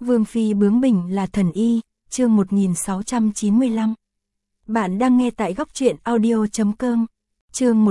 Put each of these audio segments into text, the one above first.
Vương phi bướng bỉnh là thần y, chương 1695. Bạn đang nghe tại góc truyện audio.com. Chương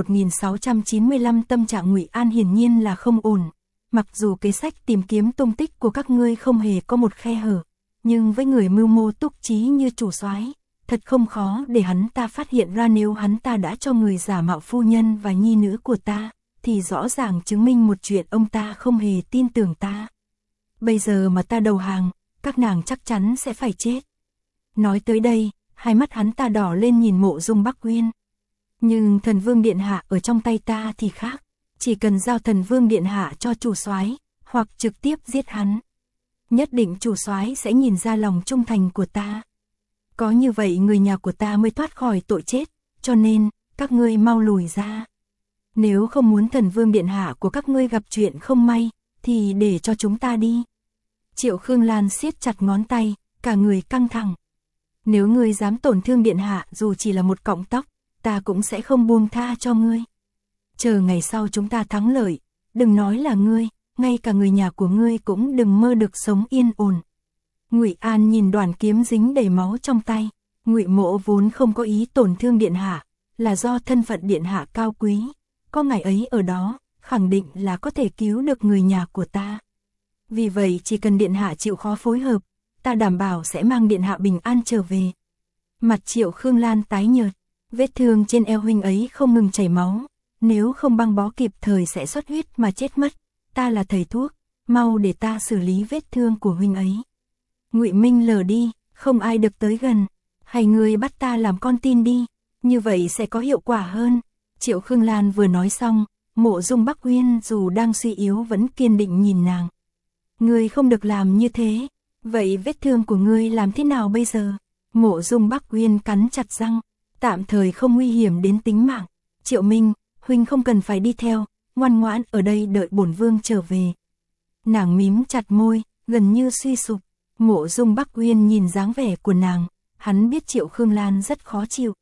1695. Tâm trạng Ngụy An hiển nhiên là không ổn. Mặc dù kế sách tìm kiếm tung tích của các ngươi không hề có một khe hở, nhưng với người mưu mô túc trí như chủ soái, thật không khó để hắn ta phát hiện ra nếu hắn ta đã cho người giả mạo phu nhân và nhi nữ của ta, thì rõ ràng chứng minh một chuyện ông ta không hề tin tưởng ta. Bây giờ mà ta đầu hàng, các nàng chắc chắn sẽ phải chết. Nói tới đây, hai mắt hắn ta đỏ lên nhìn Mộ Dung Bắc Uyên. Nhưng Thần Vương Điện Hạ ở trong tay ta thì khác, chỉ cần giao Thần Vương Điện Hạ cho chủ soái, hoặc trực tiếp giết hắn, nhất định chủ soái sẽ nhìn ra lòng trung thành của ta. Có như vậy người nhà của ta mới thoát khỏi tội chết, cho nên, các ngươi mau lùi ra. Nếu không muốn Thần Vương Điện Hạ của các ngươi gặp chuyện không may, thì để cho chúng ta đi. Triệu Khương Lan siết chặt ngón tay, cả người căng thẳng. Nếu ngươi dám tổn thương Điện Hạ dù chỉ là một cọng tóc, ta cũng sẽ không buông tha cho ngươi. Chờ ngày sau chúng ta thắng lợi, đừng nói là ngươi, ngay cả người nhà của ngươi cũng đừng mơ được sống yên ổn. Ngụy An nhìn đoàn kiếm dính đầy máu trong tay. Ngụy Mộ vốn không có ý tổn thương Điện Hạ, là do thân phận Điện Hạ cao quý, có ngài ấy ở đó, khẳng định là có thể cứu được người nhà của ta. Vì vậy chỉ cần Điện Hạ chịu khó phối hợp, ta đảm bảo sẽ mang Điện Hạ bình an trở về. Mặt Triệu Khương Lan tái nhợt, vết thương trên eo huynh ấy không ngừng chảy máu, nếu không băng bó kịp thời sẽ xuất huyết mà chết mất. Ta là thầy thuốc, mau để ta xử lý vết thương của huynh ấy. Ngụy Minh lờ đi, không ai được tới gần, hay ngươi bắt ta làm con tin đi, như vậy sẽ có hiệu quả hơn. Triệu Khương Lan vừa nói xong, Mộ Dung Bắc Uyên dù đang suy yếu vẫn kiên định nhìn nàng. Ngươi không được làm như thế, vậy vết thương của ngươi làm thế nào bây giờ? Mộ Dung Bắc Uyên cắn chặt răng, tạm thời không nguy hiểm đến tính mạng. Triệu Minh, huynh không cần phải đi theo, ngoan ngoãn ở đây đợi bổn vương trở về. Nàng mím chặt môi, gần như suy sụp. Mộ Dung Bắc Uyên nhìn dáng vẻ của nàng, hắn biết Triệu Khương Lan rất khó chịu.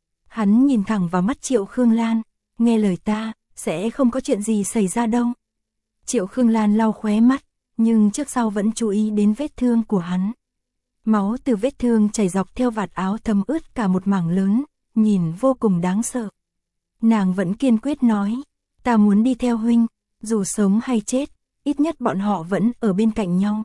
Hắn nhìn thẳng vào mắt Triệu Khương Lan, nghe lời ta, sẽ không có chuyện gì xảy ra đâu. Triệu Khương Lan lau khóe mắt, nhưng trước sau vẫn chú ý đến vết thương của hắn. Máu từ vết thương chảy dọc theo vạt áo thấm ướt cả một mảng lớn, nhìn vô cùng đáng sợ. Nàng vẫn kiên quyết nói, ta muốn đi theo huynh, dù sống hay chết, ít nhất bọn họ vẫn ở bên cạnh nhau.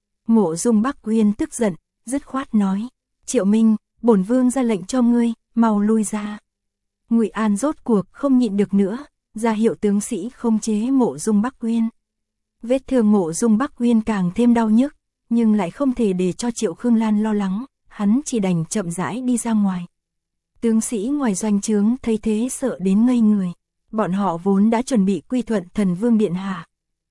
Mộ Dung Bắc Uyên tức giận, dứt khoát nói, Triệu Minh, bổn vương ra lệnh cho ngươi, mau lui ra. Ngụy An rốt cuộc không nhịn được nữa, ra hiệu tướng sĩ khống chế Mộ Dung Bắc Uyên. Vết thương Mộ Dung Bắc Uyên càng thêm đau nhức, nhưng lại không thể để cho Triệu Khương Lan lo lắng, hắn chỉ đành chậm rãi đi ra ngoài. Tướng sĩ ngoài doanh trướng thấy thế sợ đến ngây người, bọn họ vốn đã chuẩn bị quy thuận Thần Vương Điện Hạ.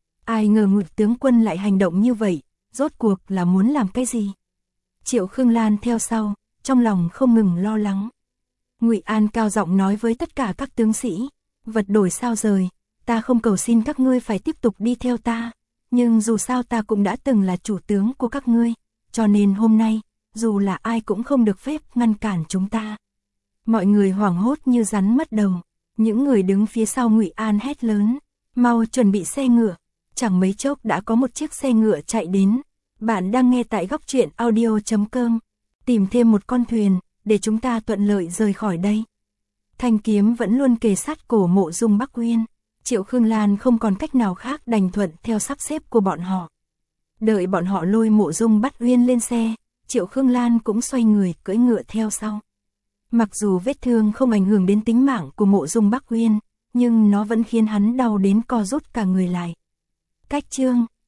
Ai ngờ Ngụy tướng quân lại hành động như vậy, rốt cuộc là muốn làm cái gì? Triệu Khương Lan theo sau, trong lòng không ngừng lo lắng. Ngụy An cao giọng nói với tất cả các tướng sĩ, vật đổi sao rời, ta không cầu xin các ngươi phải tiếp tục đi theo ta, nhưng dù sao ta cũng đã từng là chủ tướng của các ngươi, cho nên hôm nay, dù là ai cũng không được phép ngăn cản chúng ta. Mọi người hoảng hốt như rắn mất đầu, những người đứng phía sau Ngụy An hét lớn, mau chuẩn bị xe ngựa. Chẳng mấy chốc đã có một chiếc xe ngựa chạy đến. Bạn đang nghe tại góc truyện audio.com. Tìm thêm một con thuyền, để chúng ta thuận lợi rời khỏi đây. Thanh kiếm vẫn luôn kề sát cổ Mộ Dung Bắc Uyên. Triệu Khương Lan không còn cách nào khác đành thuận theo sắp xếp của bọn họ. Đợi bọn họ lôi Mộ Dung Bắc Uyên lên xe, Triệu Khương Lan cũng xoay người cưỡi ngựa theo sau. Mặc dù vết thương không ảnh hưởng đến tính mạng của Mộ Dung Bắc Uyên, nhưng nó vẫn khiến hắn đau đến co rút cả người lại. Cách chương